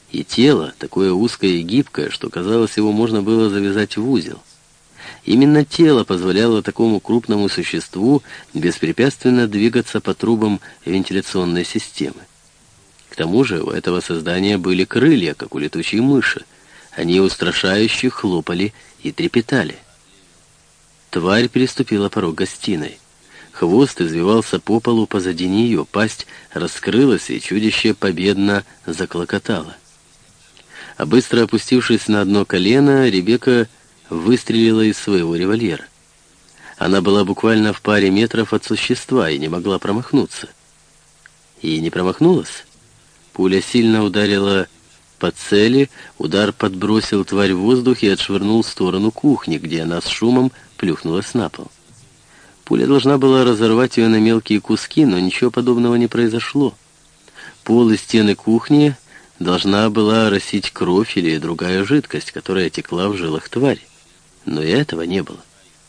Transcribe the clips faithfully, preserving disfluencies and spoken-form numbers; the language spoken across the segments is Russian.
и тело, такое узкое и гибкое, что, казалось, его можно было завязать в узел. Именно тело позволяло такому крупному существу беспрепятственно двигаться по трубам вентиляционной системы. К тому же у этого создания были крылья, как у летучей мыши. Они устрашающе хлопали и трепетали. Тварь переступила порог гостиной. Хвост извивался по полу позади нее, пасть раскрылась, и чудище победно заклокотало. А быстро опустившись на одно колено, Ребекка выстрелила из своего револьвера. Она была буквально в паре метров от существа и не могла промахнуться. И не промахнулась. Пуля сильно ударила по цели, удар подбросил тварь в воздух и отшвырнул в сторону кухни, где она с шумом плюхнулась на пол. Пуля должна была разорвать ее на мелкие куски, но ничего подобного не произошло. Пол и стены кухни должна была оросить кровь или другая жидкость, которая текла в жилах твари. Но и этого не было.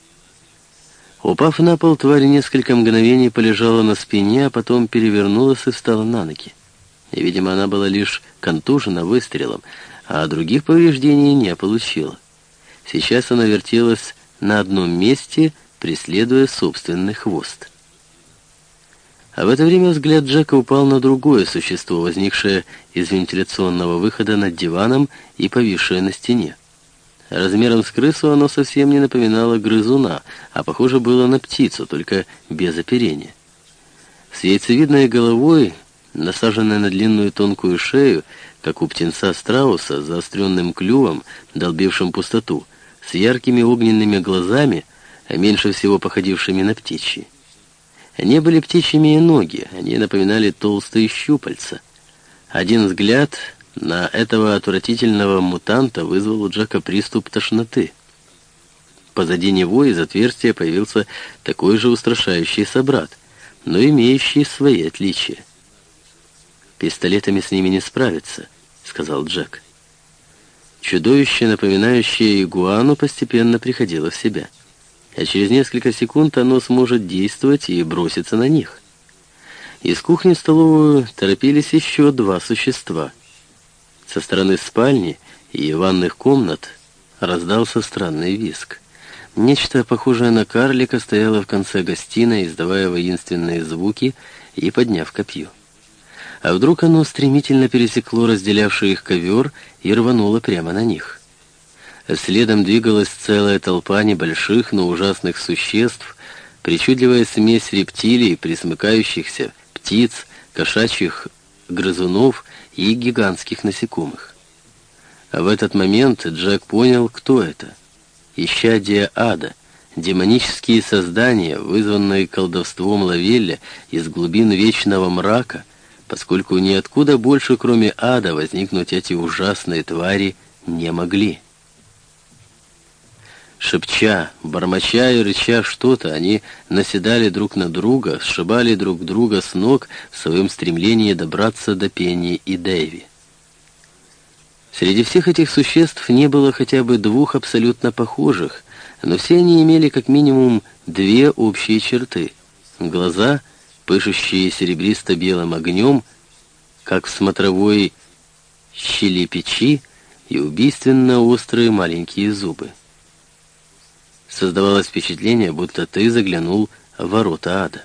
Упав на пол, тварь несколько мгновений полежала на спине, а потом перевернулась и встала на ноги. И, видимо, она была лишь контужена выстрелом, а других повреждений не получила. Сейчас она вертелась на одном месте, преследуя собственный хвост. А в это время взгляд Джека упал на другое существо, возникшее из вентиляционного выхода над диваном и повисшее на стене. Размером с крысу оно совсем не напоминало грызуна, а похоже было на птицу, только без оперения. С яйцевидной головой, насаженной на длинную тонкую шею, как у птенца-страуса, с заостренным клювом, долбившим пустоту, с яркими огненными глазами, а меньше всего походившими на птичьи. Не были птичьими и ноги, они напоминали толстые щупальца. Один взгляд на этого отвратительного мутанта вызвал у Джека приступ тошноты. Позади него из отверстия появился такой же устрашающий собрат, но имеющий свои отличия. «Пистолетами с ними не справиться», — сказал Джек. Чудовище, напоминающее игуану, постепенно приходило в себя. А через несколько секунд оно сможет действовать и броситься на них. Из кухни в столовую торопились еще два существа. Со стороны спальни и ванных комнат раздался странный визг. Нечто похожее на карлика стояло в конце гостиной, издавая воинственные звуки и подняв копье. А вдруг оно стремительно пересекло разделявший их ковер и рвануло прямо на них. Следом двигалась целая толпа небольших, но ужасных существ, причудливая смесь рептилий, пресмыкающихся, птиц, кошачьих грызунов и гигантских насекомых. А в этот момент Джек понял, кто это. Исчадия ада, демонические создания, вызванные колдовством Лавелля из глубин вечного мрака, поскольку ниоткуда больше, кроме ада, возникнуть эти ужасные твари не могли. Шепча, бормоча и рыча что-то, они наседали друг на друга, сшибали друг друга с ног в своем стремлении добраться до Пенни и Дэйви. Среди всех этих существ не было хотя бы двух абсолютно похожих, но все они имели как минимум две общие черты. Глаза, пышущие серебристо-белым огнем, как в смотровой щели печи, и убийственно острые маленькие зубы. Создавалось впечатление, будто ты заглянул в ворота ада.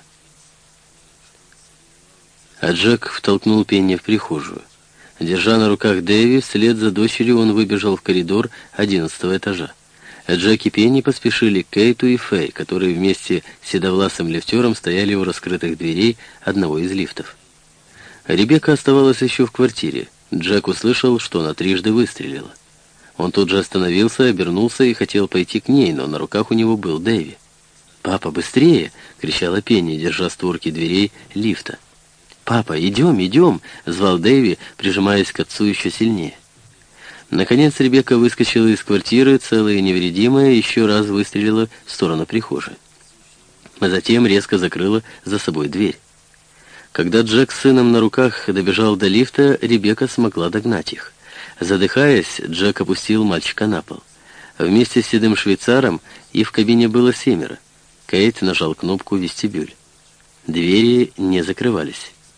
А Джек втолкнул Пенни в прихожую. Держа на руках Дэви, вслед за дочерью он выбежал в коридор одиннадцатого этажа. Джек и Пенни поспешили к Кейту и Фэй, которые вместе с седовласым лифтером стояли у раскрытых дверей одного из лифтов. Ребекка оставалась еще в квартире. Джек услышал, что она трижды выстрелила. Он тут же остановился, обернулся и хотел пойти к ней, но на руках у него был Дэви. «Папа, быстрее!» — кричала Пенни, держа створки дверей лифта. «Папа, идем, идем!» — звал Дэви, прижимаясь к отцу еще сильнее. Наконец Ребекка выскочила из квартиры, целая и невредимая, и еще раз выстрелила в сторону прихожей. А затем резко закрыла за собой дверь. Когда Джек с сыном на руках добежал до лифта, Ребекка смогла догнать их. Задыхаясь, Джек опустил мальчика на пол. Вместе с седым швейцаром и в кабине было семеро. Кейт нажал кнопку «Вестибюль». Двери не закрывались.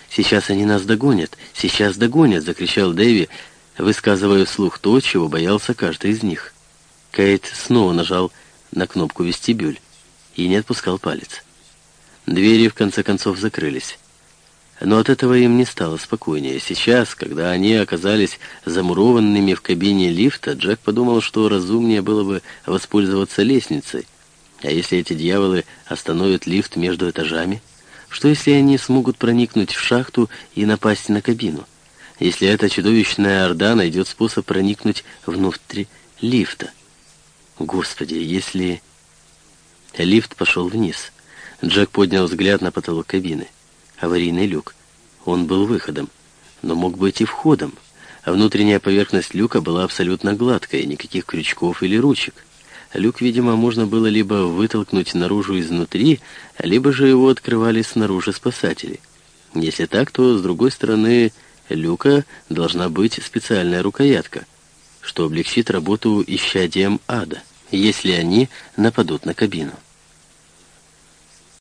«Сейчас они нас догонят! Сейчас догонят!» — закричал Дэви, высказывая вслух то, чего боялся каждый из них. Кейт снова нажал на кнопку «Вестибюль» и не отпускал палец. Двери в конце концов закрылись. Но от этого им не стало спокойнее. Сейчас, когда они оказались замурованными в кабине лифта, Джек подумал, что разумнее было бы воспользоваться лестницей. А если эти дьяволы остановят лифт между этажами? Что если они смогут проникнуть в шахту и напасть на кабину? Если эта чудовищная орда найдет способ проникнуть внутрь лифта? Господи, если... Лифт пошел вниз. Джек поднял взгляд на потолок кабины. Аварийный люк. Он был выходом, но мог быть и входом. А внутренняя поверхность люка была абсолютно гладкой, никаких крючков или ручек. Люк, видимо, можно было либо вытолкнуть наружу изнутри, либо же его открывали снаружи спасатели. Если так, то с другой стороны люка должна быть специальная рукоятка, что облегчит работу исчадиям ада, если они нападут на кабину.